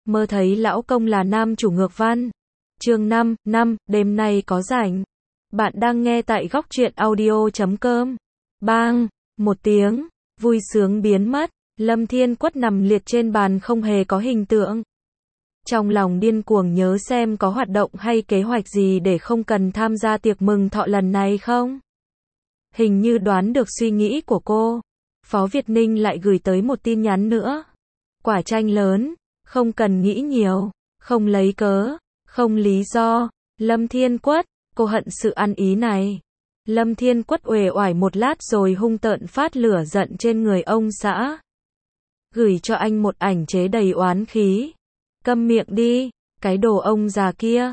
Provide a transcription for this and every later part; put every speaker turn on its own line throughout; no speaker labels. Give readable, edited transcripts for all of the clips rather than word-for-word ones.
Mơ thấy lão công là nam chủ ngược văn. Chương 5, đêm nay có rảnh. Bạn đang nghe tại góc truyện audio.com. Bang, một tiếng, vui sướng biến mất, Lâm Thiên Quất nằm liệt trên bàn không hề có hình tượng. Trong lòng điên cuồng nhớ xem có hoạt động hay kế hoạch gì để không cần tham gia tiệc mừng thọ lần này không? Hình như đoán được suy nghĩ của cô. Phó Việt Ninh lại gửi tới một tin nhắn nữa. Quả chanh lớn, không cần nghĩ nhiều, không lấy cớ, không lý do. Lâm Thiên Quất, cô hận sự ăn ý này. Lâm Thiên Quất uể oải một lát rồi hung tợn phát lửa giận trên người ông xã. Gửi cho anh một ảnh chế đầy oán khí. Câm miệng đi, cái đồ ông già kia.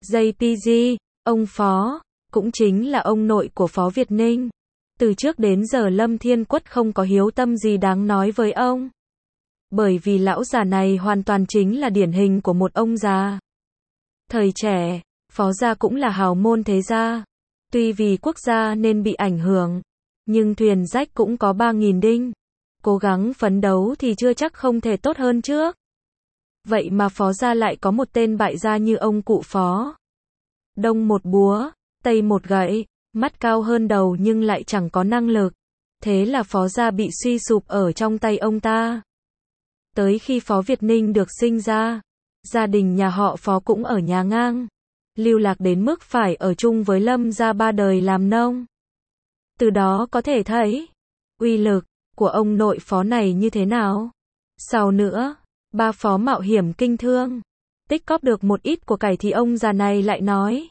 JPG, ông Phó, cũng chính là ông nội của Phó Việt Ninh. Từ trước đến giờ Lâm Thiên Quất không có hiếu tâm gì đáng nói với ông. Bởi vì lão già này hoàn toàn chính là điển hình của một ông già. Thời trẻ, Phó gia cũng là hào môn thế gia. Tuy vì quốc gia nên bị ảnh hưởng, nhưng thuyền rách cũng có 3.000 đinh. Cố gắng phấn đấu thì chưa chắc không thể tốt hơn trước. Vậy mà Phó gia lại có một tên bại gia như ông cụ Phó. Đông một búa, tây một gậy, mắt cao hơn đầu nhưng lại chẳng có năng lực. Thế là Phó gia bị suy sụp ở trong tay ông ta. Tới khi Phó Việt Ninh được sinh ra, gia đình nhà họ Phó cũng ở nhà ngang. Lưu lạc đến mức phải ở chung với Lâm gia 3 đời làm nông. Từ đó có thể thấy, uy lực của ông nội Phó này như thế nào. Sau nữa, ba Phó mạo hiểm kinh thương, tích cóp được một ít của cải thì ông già này lại nói.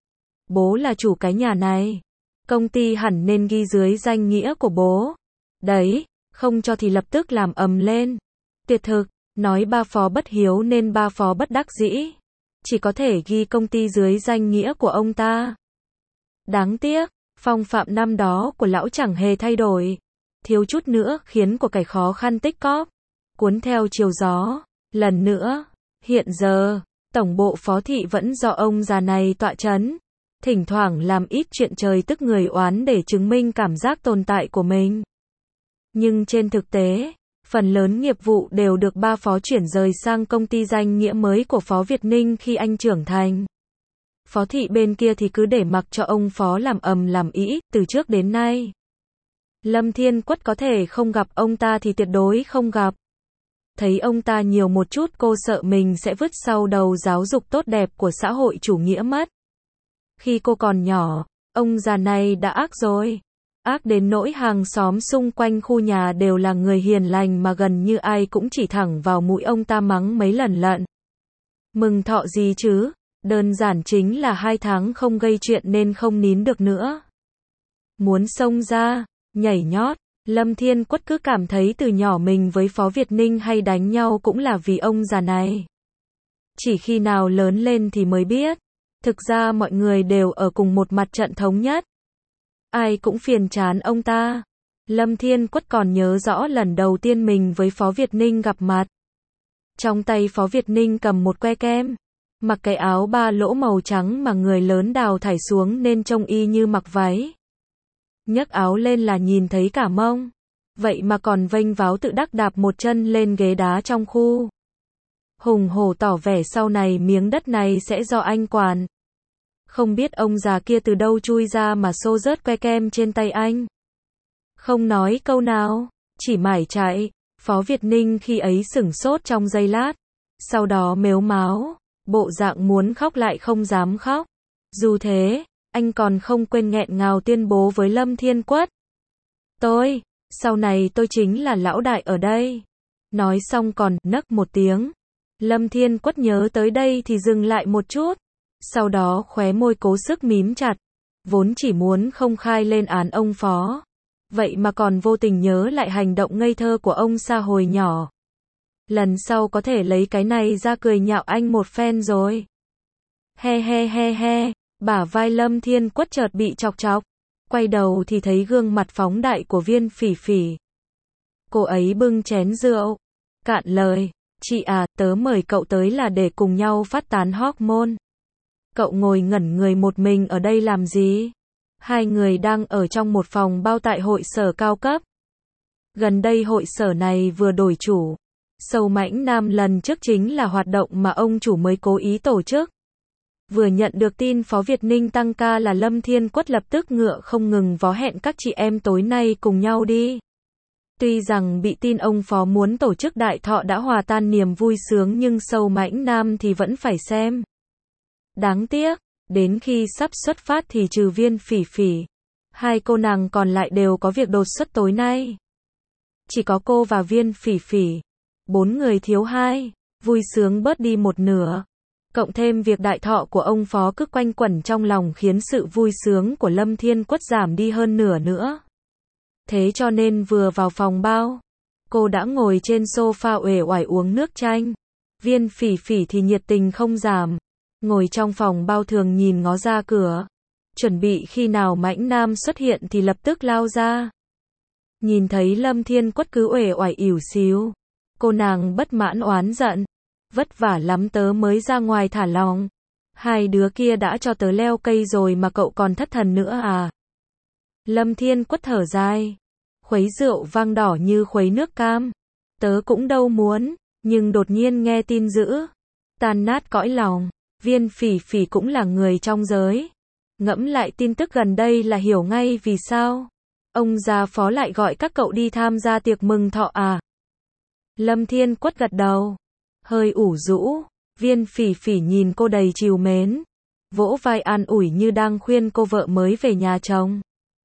Bố là chủ cái nhà này, công ty hẳn nên ghi dưới danh nghĩa của bố. Đấy, không cho thì lập tức làm ầm lên. Tuyệt thực, nói ba Phó bất hiếu nên ba Phó bất đắc dĩ. Chỉ có thể ghi công ty dưới danh nghĩa của ông ta. Đáng tiếc, phong phạm năm đó của lão chẳng hề thay đổi. Thiếu chút nữa khiến của cải khó khăn tích cóp. Cuốn theo chiều gió. Lần nữa, hiện giờ, tổng bộ Phó thị vẫn do ông già này tọa chấn. Thỉnh thoảng làm ít chuyện trời tức người oán để chứng minh cảm giác tồn tại của mình. Nhưng trên thực tế, phần lớn nghiệp vụ đều được ba Phó chuyển rời sang công ty danh nghĩa mới của Phó Việt Ninh khi anh trưởng thành. Phó thị bên kia thì cứ để mặc cho ông Phó làm ầm làm ĩ, từ trước đến nay. Lâm Thiên Quất có thể không gặp ông ta thì tuyệt đối không gặp. Thấy ông ta nhiều một chút cô sợ mình sẽ vứt sau đầu giáo dục tốt đẹp của xã hội chủ nghĩa mất. Khi cô còn nhỏ, ông già này đã ác rồi. Ác đến nỗi hàng xóm xung quanh khu nhà đều là người hiền lành mà gần như ai cũng chỉ thẳng vào mũi ông ta mắng mấy lần lận. Mừng thọ gì chứ, đơn giản chính là 2 tháng không gây chuyện nên không nín được nữa. Muốn xông ra, nhảy nhót, Lâm Thiên Quất cứ cảm thấy từ nhỏ mình với Phó Việt Ninh hay đánh nhau cũng là vì ông già này. Chỉ khi nào lớn lên thì mới biết, thực ra mọi người đều ở cùng một mặt trận thống nhất. Ai cũng phiền chán ông ta. Lâm Thiên Quất còn nhớ rõ lần đầu tiên mình với Phó Việt Ninh gặp mặt. Trong tay Phó Việt Ninh cầm một que kem. Mặc cái áo 3 lỗ màu trắng mà người lớn đào thải xuống nên trông y như mặc váy. Nhấc áo lên là nhìn thấy cả mông. Vậy mà còn vênh váo tự đắc đạp một chân lên ghế đá trong khu. Hùng hổ tỏ vẻ sau này miếng đất này sẽ do anh quản. Không biết ông già kia từ đâu chui ra mà xô rớt que kem trên tay anh. Không nói câu nào, chỉ mải chạy. Phó Việt Ninh khi ấy sửng sốt trong giây lát. Sau đó mếu máo, bộ dạng muốn khóc lại không dám khóc. Dù thế, anh còn không quên nghẹn ngào tuyên bố với Lâm Thiên Quất. Sau này tôi chính là lão đại ở đây. Nói xong còn nấc một tiếng. Lâm Thiên Quất nhớ tới đây thì dừng lại một chút. Sau đó khóe môi cố sức mím chặt. Vốn chỉ muốn không khai lên án ông Phó. Vậy mà còn vô tình nhớ lại hành động ngây thơ của ông Sa hồi nhỏ. Lần sau có thể lấy cái này ra cười nhạo anh một phen rồi. He, bả vai Lâm Thiên Quất chợt bị chọc chọc. Quay đầu thì thấy gương mặt phóng đại của Viên Phỉ Phỉ. Cô ấy bưng chén rượu. Cạn lời, chị à, tớ mời cậu tới là để cùng nhau phát tán hormone. Cậu ngồi ngẩn người một mình ở đây làm gì? Hai người đang ở trong một phòng bao tại hội sở cao cấp. Gần đây hội sở này vừa đổi chủ. Sâu Mãnh Nam lần trước chính là hoạt động mà ông chủ mới cố ý tổ chức. Vừa nhận được tin Phó Việt Ninh tăng ca là Lâm Thiên Quất lập tức ngựa không ngừng vó hẹn các chị em tối nay cùng nhau đi. Tuy rằng bị tin ông Phó muốn tổ chức đại thọ đã hòa tan niềm vui sướng nhưng Sâu Mãnh Nam thì vẫn phải xem. Đáng tiếc, đến khi sắp xuất phát thì trừ Viên Phỉ Phỉ, hai cô nàng còn lại đều có việc đột xuất tối nay. Chỉ có cô và Viên Phỉ Phỉ, 4 người thiếu 2, vui sướng bớt đi một nửa. Cộng thêm việc đại thọ của ông Phó cứ quanh quẩn trong lòng khiến sự vui sướng của Lâm Thiên Quất giảm đi hơn nửa nữa. Thế cho nên vừa vào phòng bao, cô đã ngồi trên sofa uể oải uống nước chanh. Viên Phỉ Phỉ thì nhiệt tình không giảm, ngồi trong phòng bao thường nhìn ngó ra cửa, chuẩn bị khi nào Mãnh Nam xuất hiện thì lập tức lao ra. Nhìn thấy Lâm Thiên Quất cứ uể oải ỉu xìu, cô nàng bất mãn oán giận, vất vả lắm tớ mới ra ngoài thả lỏng, hai đứa kia đã cho tớ leo cây rồi mà cậu còn thất thần nữa à? Lâm Thiên Quất thở dài, khuấy rượu vang đỏ như khuấy nước cam, tớ cũng đâu muốn, nhưng đột nhiên nghe tin dữ, tan nát cõi lòng. Viên Phỉ Phỉ cũng là người trong giới, ngẫm lại tin tức gần đây là hiểu ngay vì sao ông già Phó lại gọi các cậu đi tham gia tiệc mừng thọ à? Lâm Thiên Quất gật đầu, hơi ủ rũ. Viên Phỉ Phỉ nhìn cô đầy trìu mến, vỗ vai an ủi như đang khuyên cô vợ mới về nhà chồng.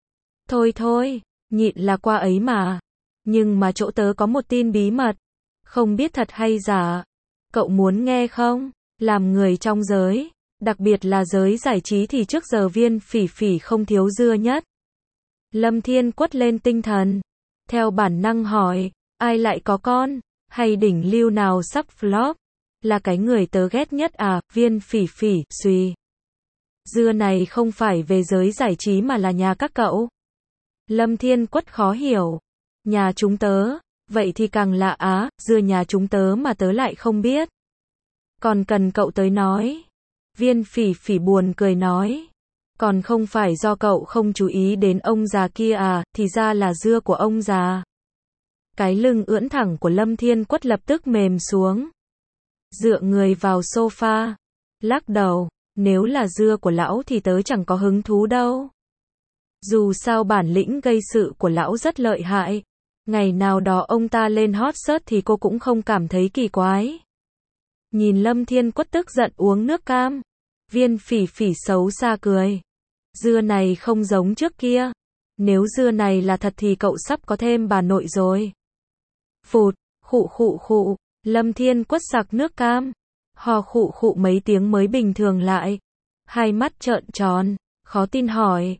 Thôi thôi, nhịn là qua ấy mà. Nhưng mà chỗ tớ có một tin bí mật, không biết thật hay giả. Cậu muốn nghe không? Làm người trong giới, đặc biệt là giới giải trí thì trước giờ Viên Phỉ Phỉ không thiếu dưa nhất. Lâm Thiên Quất lên tinh thần, theo bản năng hỏi, ai lại có con, hay đỉnh lưu nào sắp flop, là cái người tớ ghét nhất à? Viên Phỉ Phỉ suy, dưa này không phải về giới giải trí mà là nhà các cậu. Lâm Thiên Quất khó hiểu, nhà chúng tớ, vậy thì càng lạ á, dưa nhà chúng tớ mà tớ lại không biết. Còn cần cậu tới nói. Viên Phỉ Phỉ buồn cười nói, còn không phải do cậu không chú ý đến ông già kia à, thì ra là dưa của ông già. Cái lưng ưỡn thẳng của Lâm Thiên Quất lập tức mềm xuống, dựa người vào sofa, lắc đầu, nếu là dưa của lão thì tớ chẳng có hứng thú đâu. Dù sao bản lĩnh gây sự của lão rất lợi hại, ngày nào đó ông ta lên hot search thì cô cũng không cảm thấy kỳ quái. Nhìn Lâm Thiên Quất tức giận uống nước cam, Viên Phỉ Phỉ xấu xa cười. Dưa này không giống trước kia. Nếu dưa này là thật thì cậu sắp có thêm bà nội rồi. Phụt, khụ khụ khụ, Lâm Thiên Quất sặc nước cam, hò khụ khụ mấy tiếng mới bình thường lại. Hai mắt trợn tròn, khó tin hỏi,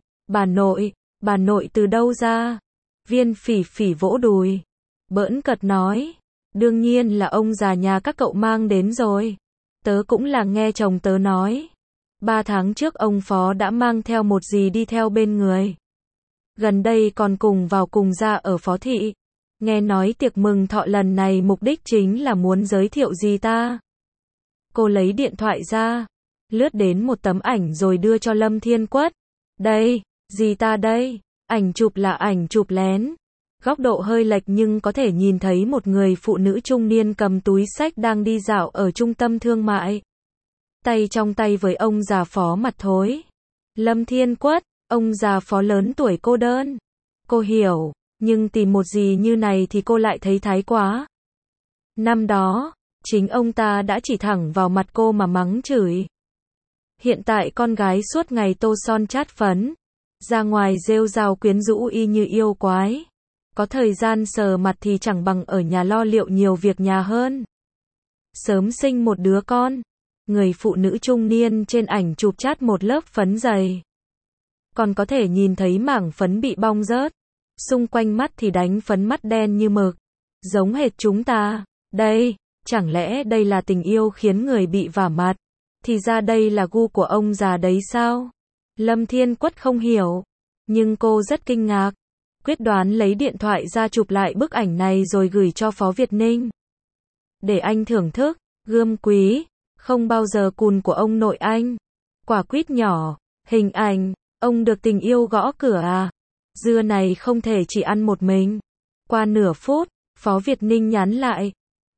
bà nội từ đâu ra? Viên Phỉ Phỉ vỗ đùi, bỡn cợt nói, đương nhiên là ông già nhà các cậu mang đến rồi. Tớ cũng là nghe chồng tớ nói. 3 tháng trước ông Phó đã mang theo một dì đi theo bên người. Gần đây còn cùng vào cùng ra ở Phó Thị. Nghe nói tiệc mừng thọ lần này mục đích chính là muốn giới thiệu dì ta. Cô lấy điện thoại ra, lướt đến một tấm ảnh rồi đưa cho Lâm Thiên Quất. Đây, dì ta đây. Ảnh chụp là ảnh chụp lén. Góc độ hơi lệch nhưng có thể nhìn thấy một người phụ nữ trung niên cầm túi xách đang đi dạo ở trung tâm thương mại. Tay trong tay với ông già Phó mặt thối. Lâm Thiên Quất, ông già Phó lớn tuổi cô đơn. Cô hiểu, nhưng tìm một gì như này thì cô lại thấy thái quá. Năm đó, chính ông ta đã chỉ thẳng vào mặt cô mà mắng chửi. Hiện tại con gái suốt ngày tô son chát phấn, ra ngoài rêu rao quyến rũ y như yêu quái. Có thời gian sờ mặt thì chẳng bằng ở nhà lo liệu nhiều việc nhà hơn. Sớm sinh một đứa con. Người phụ nữ trung niên trên ảnh chụp chát một lớp phấn dày. Còn có thể nhìn thấy mảng phấn bị bong rớt. Xung quanh mắt thì đánh phấn mắt đen như mực. Giống hệt chúng ta. Đây, chẳng lẽ đây là tình yêu khiến người bị vả mặt? Thì ra đây là gu của ông già đấy sao? Lâm Thiên Quất không hiểu. Nhưng cô rất kinh ngạc. Quyết đoán lấy điện thoại ra chụp lại bức ảnh này rồi gửi cho Phó Việt Ninh. Để anh thưởng thức, gươm quý, không bao giờ cùn của ông nội anh. Quả quýt nhỏ, hình ảnh, ông được tình yêu gõ cửa à? Dưa này không thể chỉ ăn một mình. Qua nửa phút, Phó Việt Ninh nhắn lại.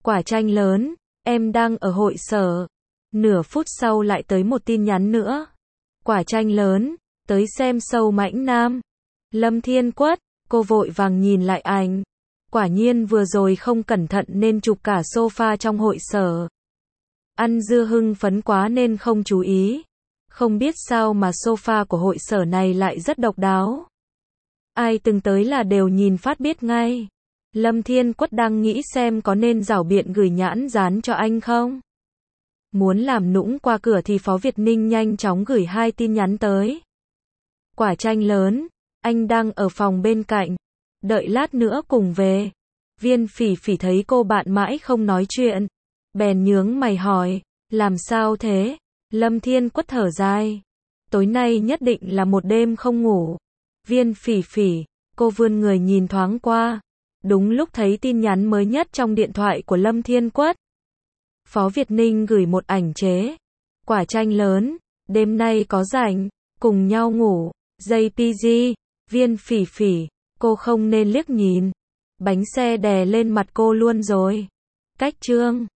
Quả chanh lớn, em đang ở hội sở. Nửa phút sau lại tới một tin nhắn nữa. Quả chanh lớn, tới xem show Mãnh Nam. Lâm Thiên Quất, cô vội vàng nhìn lại ảnh. Quả nhiên vừa rồi không cẩn thận nên chụp cả sofa trong hội sở. Ăn dưa hưng phấn quá nên không chú ý. Không biết sao mà sofa của hội sở này lại rất độc đáo. Ai từng tới là đều nhìn phát biết ngay. Lâm Thiên Quất đang nghĩ xem có nên rảo biện gửi nhãn dán cho anh không. Muốn làm nũng qua cửa thì Phó Việt Ninh nhanh chóng gửi 2 tin nhắn tới. Quả chanh lớn, anh đang ở phòng bên cạnh. Đợi lát nữa cùng về. Viên Phỉ Phỉ thấy cô bạn mãi không nói chuyện. Bèn nhướng mày hỏi, làm sao thế? Lâm Thiên Quất thở dài. Tối nay nhất định là một đêm không ngủ. Viên Phỉ Phỉ, cô vươn người nhìn thoáng qua. Đúng lúc thấy tin nhắn mới nhất trong điện thoại của Lâm Thiên Quất. Phó Việt Ninh gửi một ảnh chế. Quả chanh lớn, đêm nay có rảnh, cùng nhau ngủ. JPG, Viên Phỉ Phỉ, cô không nên liếc nhìn. Bánh xe đè lên mặt cô luôn rồi. Cách chương